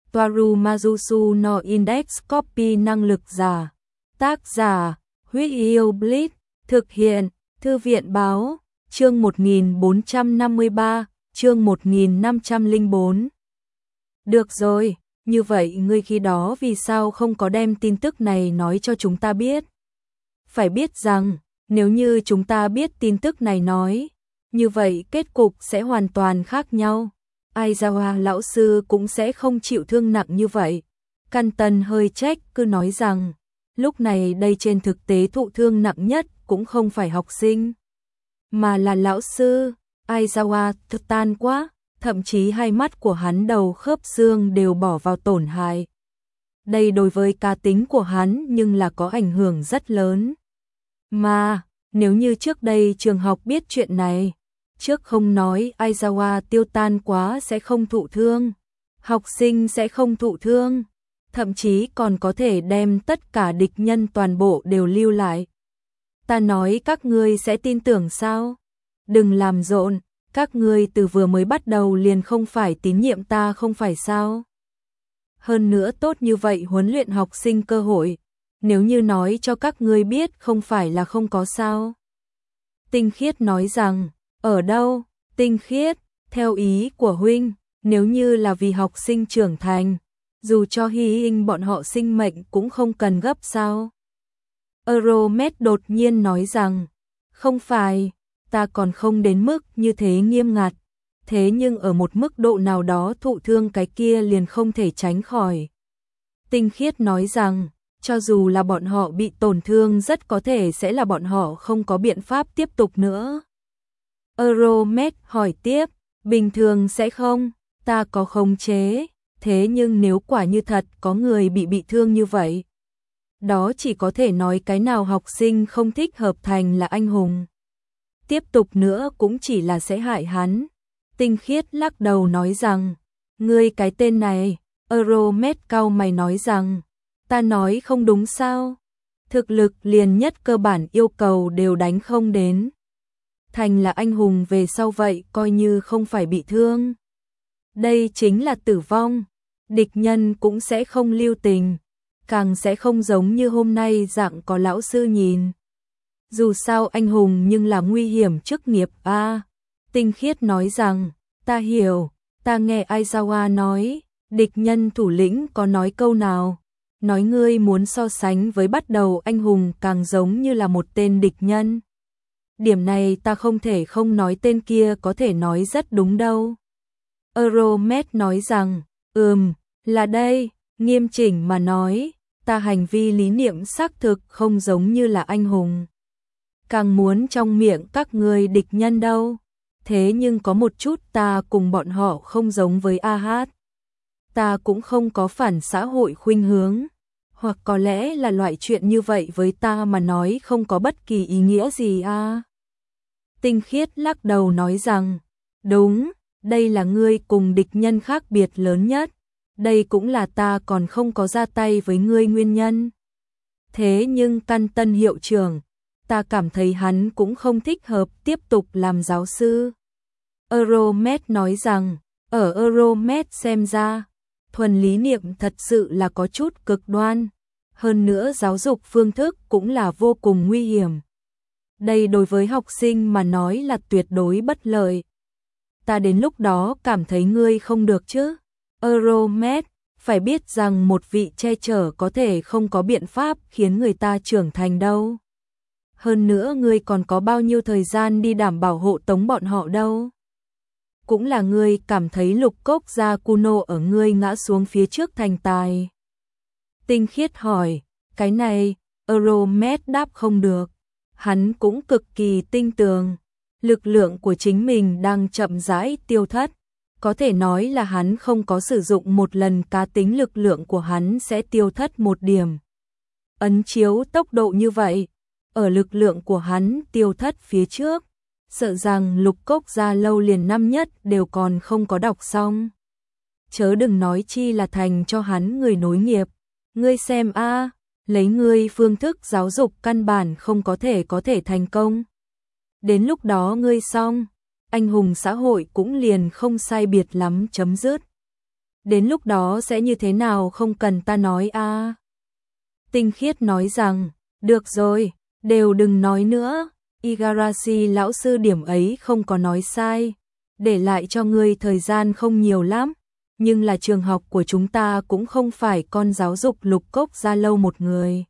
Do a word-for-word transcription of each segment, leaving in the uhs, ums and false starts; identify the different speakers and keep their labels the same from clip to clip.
Speaker 1: Toaru Majusu no Index Copy năng lực giả. Tác giả, Huyết Yêu Blitz, thực hiện, Thư viện báo, chương một nghìn bốn trăm năm mươi ba, chương một nghìn năm trăm lẻ bốn. Được rồi, như vậy ngươi khi đó vì sao không có đem tin tức này nói cho chúng ta biết? Phải biết rằng, nếu như chúng ta biết tin tức này nói, như vậy kết cục sẽ hoàn toàn khác nhau. Aizawa lão sư cũng sẽ không chịu thương nặng như vậy. Căn Tân hơi trách cứ nói rằng, lúc này đây trên thực tế thụ thương nặng nhất cũng không phải học sinh, mà là lão sư. Aizawa thật tan quá, thậm chí hai mắt của hắn đầu khớp xương đều bỏ vào tổn hại. Đây đối với cá tính của hắn nhưng là có ảnh hưởng rất lớn. Mà, nếu như trước đây trường học biết chuyện này, trước không nói Aizawa tiêu tan quá sẽ không thụ thương, học sinh sẽ không thụ thương, thậm chí còn có thể đem tất cả địch nhân toàn bộ đều lưu lại. Ta nói các ngươi sẽ tin tưởng sao? Đừng làm rộn, các ngươi từ vừa mới bắt đầu liền không phải tín nhiệm ta không phải sao? Hơn nữa tốt như vậy huấn luyện học sinh cơ hội, nếu như nói cho các ngươi biết không phải là không có sao? Tinh Khiết nói rằng, ở đâu? Tinh Khiết, theo ý của huynh, nếu như là vì học sinh trưởng thành, dù cho hy sinh bọn họ sinh mệnh cũng không cần gấp sao? Euromed đột nhiên nói rằng, không phải, ta còn không đến mức như thế nghiêm ngặt, thế nhưng ở một mức độ nào đó thụ thương cái kia liền không thể tránh khỏi. Tinh Khiết nói rằng, cho dù là bọn họ bị tổn thương rất có thể sẽ là bọn họ không có biện pháp tiếp tục nữa. Euromed hỏi tiếp, bình thường sẽ không, ta có khống chế, thế nhưng nếu quả như thật có người bị bị thương như vậy, đó chỉ có thể nói cái nào học sinh không thích hợp thành là anh hùng. Tiếp tục nữa cũng chỉ là sẽ hại hắn. Tinh Khiết lắc đầu nói rằng, ngươi cái tên này, Euromed cau mày nói rằng, ta nói không đúng sao? Thực lực liền nhất cơ bản yêu cầu đều đánh không đến. Thành là anh hùng về sau vậy coi như không phải bị thương. Đây chính là tử vong, địch nhân cũng sẽ không lưu tình, càng sẽ không giống như hôm nay dạng có lão sư nhìn. Dù sao anh hùng nhưng là nguy hiểm chức nghiệp a. À, Tinh Khiết nói rằng, ta hiểu, ta nghe Aizawa nói, địch nhân thủ lĩnh có nói câu nào, nói ngươi muốn so sánh với bắt đầu anh hùng càng giống như là một tên địch nhân. Điểm này ta không thể không nói tên kia có thể nói rất đúng đâu. Euromed nói rằng, ừm, là đây, nghiêm chỉnh mà nói, ta hành vi lý niệm xác thực không giống như là anh hùng. Càng muốn trong miệng các người địch nhân đâu. Thế nhưng có một chút ta cùng bọn họ không giống với a hát. Ta cũng không có phản xã hội khuynh hướng. Hoặc có lẽ là loại chuyện như vậy với ta mà nói không có bất kỳ ý nghĩa gì a. À. Tinh Khiết lắc đầu nói rằng, đúng, đây là ngươi cùng địch nhân khác biệt lớn nhất. Đây cũng là ta còn không có ra tay với ngươi nguyên nhân. Thế nhưng Căn Tân hiệu trưởng, ta cảm thấy hắn cũng không thích hợp tiếp tục làm giáo sư. Euromed nói rằng, ở Euromed xem ra, thuần lý niệm thật sự là có chút cực đoan. Hơn nữa giáo dục phương thức cũng là vô cùng nguy hiểm. Đây đối với học sinh mà nói là tuyệt đối bất lợi. Ta đến lúc đó cảm thấy ngươi không được chứ. Euromed, phải biết rằng một vị che chở có thể không có biện pháp khiến người ta trưởng thành đâu. Hơn nữa ngươi còn có bao nhiêu thời gian đi đảm bảo hộ tống bọn họ đâu. Cũng là ngươi cảm thấy Lục Cốc Gia Kuno ở ngươi ngã xuống phía trước thành tài. Tinh Khiết hỏi, cái này, Euromed đáp không được. Hắn cũng cực kỳ tinh tường. Lực lượng của chính mình đang chậm rãi tiêu thất. Có thể nói là hắn không có sử dụng một lần cá tính lực lượng của hắn sẽ tiêu thất một điểm. Ấn chiếu tốc độ như vậy, ở lực lượng của hắn tiêu thất phía trước, sợ rằng Lục Cốc Gia lâu liền năm nhất đều còn không có đọc xong. Chớ đừng nói chi là thành cho hắn người nối nghiệp. Ngươi xem a, à, lấy ngươi phương thức giáo dục căn bản không có thể có thể thành công. Đến lúc đó ngươi xong, anh hùng xã hội cũng liền không sai biệt lắm chấm dứt. Đến lúc đó sẽ như thế nào không cần ta nói a. À. Tinh Khiết nói rằng, được rồi, đều đừng nói nữa, Igarashi lão sư điểm ấy không có nói sai, để lại cho ngươi thời gian không nhiều lắm, nhưng là trường học của chúng ta cũng không phải con giáo dục lục cốc gia lâu một người,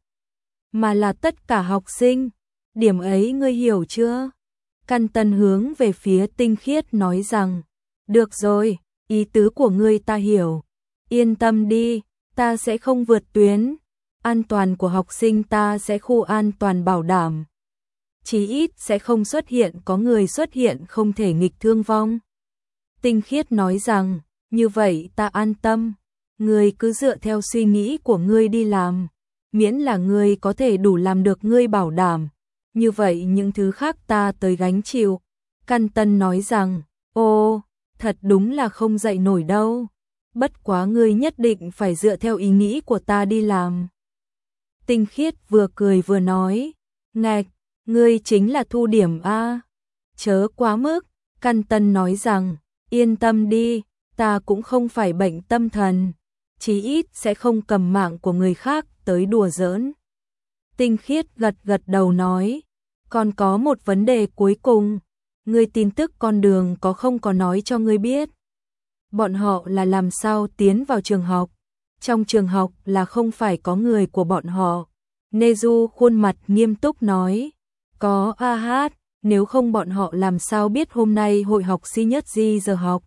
Speaker 1: mà là tất cả học sinh, điểm ấy ngươi hiểu chưa? Căn Tân hướng về phía Tinh Khiết nói rằng, được rồi, ý tứ của ngươi ta hiểu, yên tâm đi, ta sẽ không vượt tuyến, an toàn của học sinh ta sẽ khu an toàn bảo đảm. Chí ít sẽ không xuất hiện có người xuất hiện không thể nghịch thương vong. Tinh Khiết nói rằng, như vậy ta an tâm, ngươi cứ dựa theo suy nghĩ của ngươi đi làm, miễn là ngươi có thể đủ làm được ngươi bảo đảm, như vậy những thứ khác ta tới gánh chịu. Căn Tân nói rằng, ô, thật đúng là không dậy nổi đâu, bất quá ngươi nhất định phải dựa theo ý nghĩ của ta đi làm. Tinh Khiết vừa cười vừa nói, ngạch, ngươi chính là thu điểm a, chớ quá mức. Căn Tân nói rằng, yên tâm đi, ta cũng không phải bệnh tâm thần, chí ít sẽ không cầm mạng của người khác tới đùa giỡn. Tinh Khiết gật gật đầu nói, còn có một vấn đề cuối cùng, ngươi tin tức con đường có không có nói cho ngươi biết. Bọn họ là làm sao tiến vào trường học, trong trường học là không phải có người của bọn họ. Nezu khuôn mặt nghiêm túc nói, có a hát, nếu không bọn họ làm sao biết hôm nay hội học si nhất di giờ học.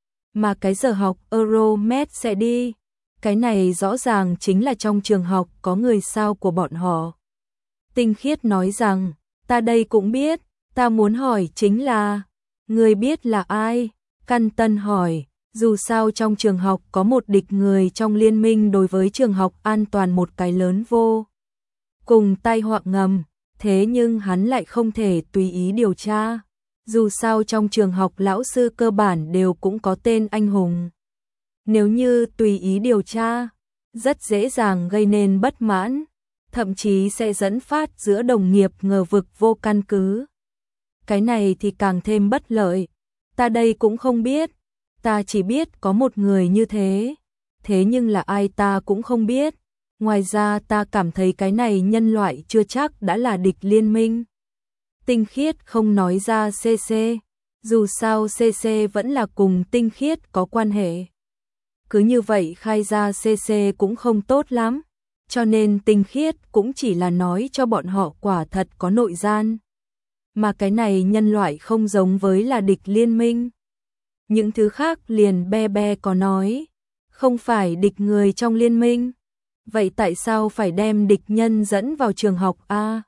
Speaker 1: Mà cái giờ học Euromed sẽ đi, cái này rõ ràng chính là trong trường học có người sao của bọn họ. Tinh Khiết nói rằng, ta đây cũng biết, ta muốn hỏi chính là, người biết là ai? Căn Tân hỏi, dù sao trong trường học có một địch người trong liên minh đối với trường học an toàn một cái lớn vô cùng tai họa ngầm, thế nhưng hắn lại không thể tùy ý điều tra. Dù sao trong trường học lão sư cơ bản đều cũng có tên anh hùng. Nếu như tùy ý điều tra, rất dễ dàng gây nên bất mãn, thậm chí sẽ dẫn phát giữa đồng nghiệp ngờ vực vô căn cứ. Cái này thì càng thêm bất lợi. Ta đây cũng không biết, ta chỉ biết có một người như thế, thế nhưng là ai ta cũng không biết. Ngoài ra ta cảm thấy cái này nhân loại chưa chắc đã là địch liên minh. Tinh Khiết không nói ra xê xê, dù sao xê xê vẫn là cùng Tinh Khiết có quan hệ. Cứ như vậy khai ra xê xê cũng không tốt lắm, cho nên Tinh Khiết cũng chỉ là nói cho bọn họ quả thật có nội gian. Mà cái này nhân loại không giống với là địch liên minh. Những thứ khác liền be be có nói, không phải địch người trong liên minh. Vậy tại sao phải đem địch nhân dẫn vào trường học a?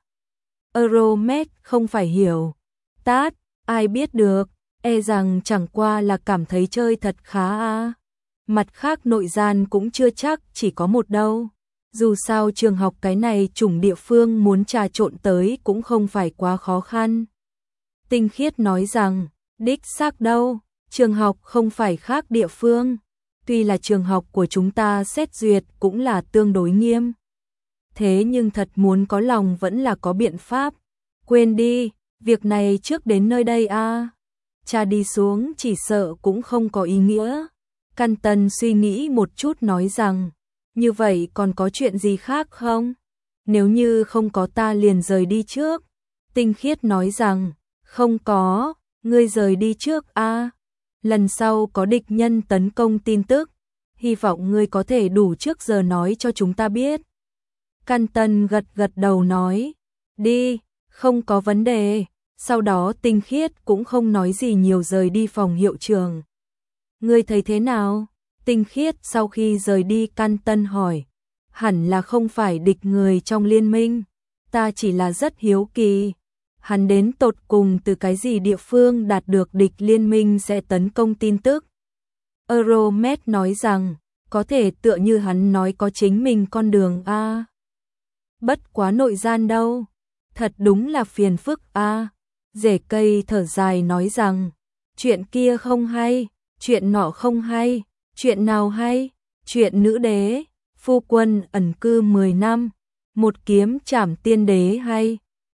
Speaker 1: Euromed không phải hiểu. Tát, ai biết được, e rằng chẳng qua là cảm thấy chơi thật khá a. Mặt khác nội gian cũng chưa chắc chỉ có một đâu. Dù sao trường học cái này chủng địa phương muốn trà trộn tới cũng không phải quá khó khăn. Tinh Khiết nói rằng, đích xác đâu, trường học không phải khác địa phương. Tuy là trường học của chúng ta xét duyệt cũng là tương đối nghiêm. Thế nhưng thật muốn có lòng vẫn là có biện pháp. Quên đi, việc này trước đến nơi đây a. Cha đi xuống chỉ sợ cũng không có ý nghĩa. Căn Tân suy nghĩ một chút nói rằng, như vậy còn có chuyện gì khác không? Nếu như không có ta liền rời đi trước. Tinh Khiết nói rằng, không có, ngươi rời đi trước a. Lần sau có địch nhân tấn công tin tức, hy vọng ngươi có thể đủ trước giờ nói cho chúng ta biết. Căn Tân gật gật đầu nói, đi, không có vấn đề. Sau đó Tinh Khiết cũng không nói gì nhiều rời đi phòng hiệu trưởng. Ngươi thấy thế nào? Tinh Khiết sau khi rời đi Căn Tân hỏi, hẳn là không phải địch người trong liên minh, ta chỉ là rất hiếu kỳ. Hắn đến tột cùng từ cái gì địa phương đạt được địch liên minh sẽ tấn công tin tức. Euromed nói rằng, có thể tựa như hắn nói có chính mình con đường a. Bất quá nội gian đâu, thật đúng là phiền phức a. Rễ cây thở dài nói rằng, chuyện kia không hay, chuyện nọ không hay, chuyện nào hay, chuyện nữ đế, phu quân ẩn cư mười năm, một kiếm trảm tiên đế hay.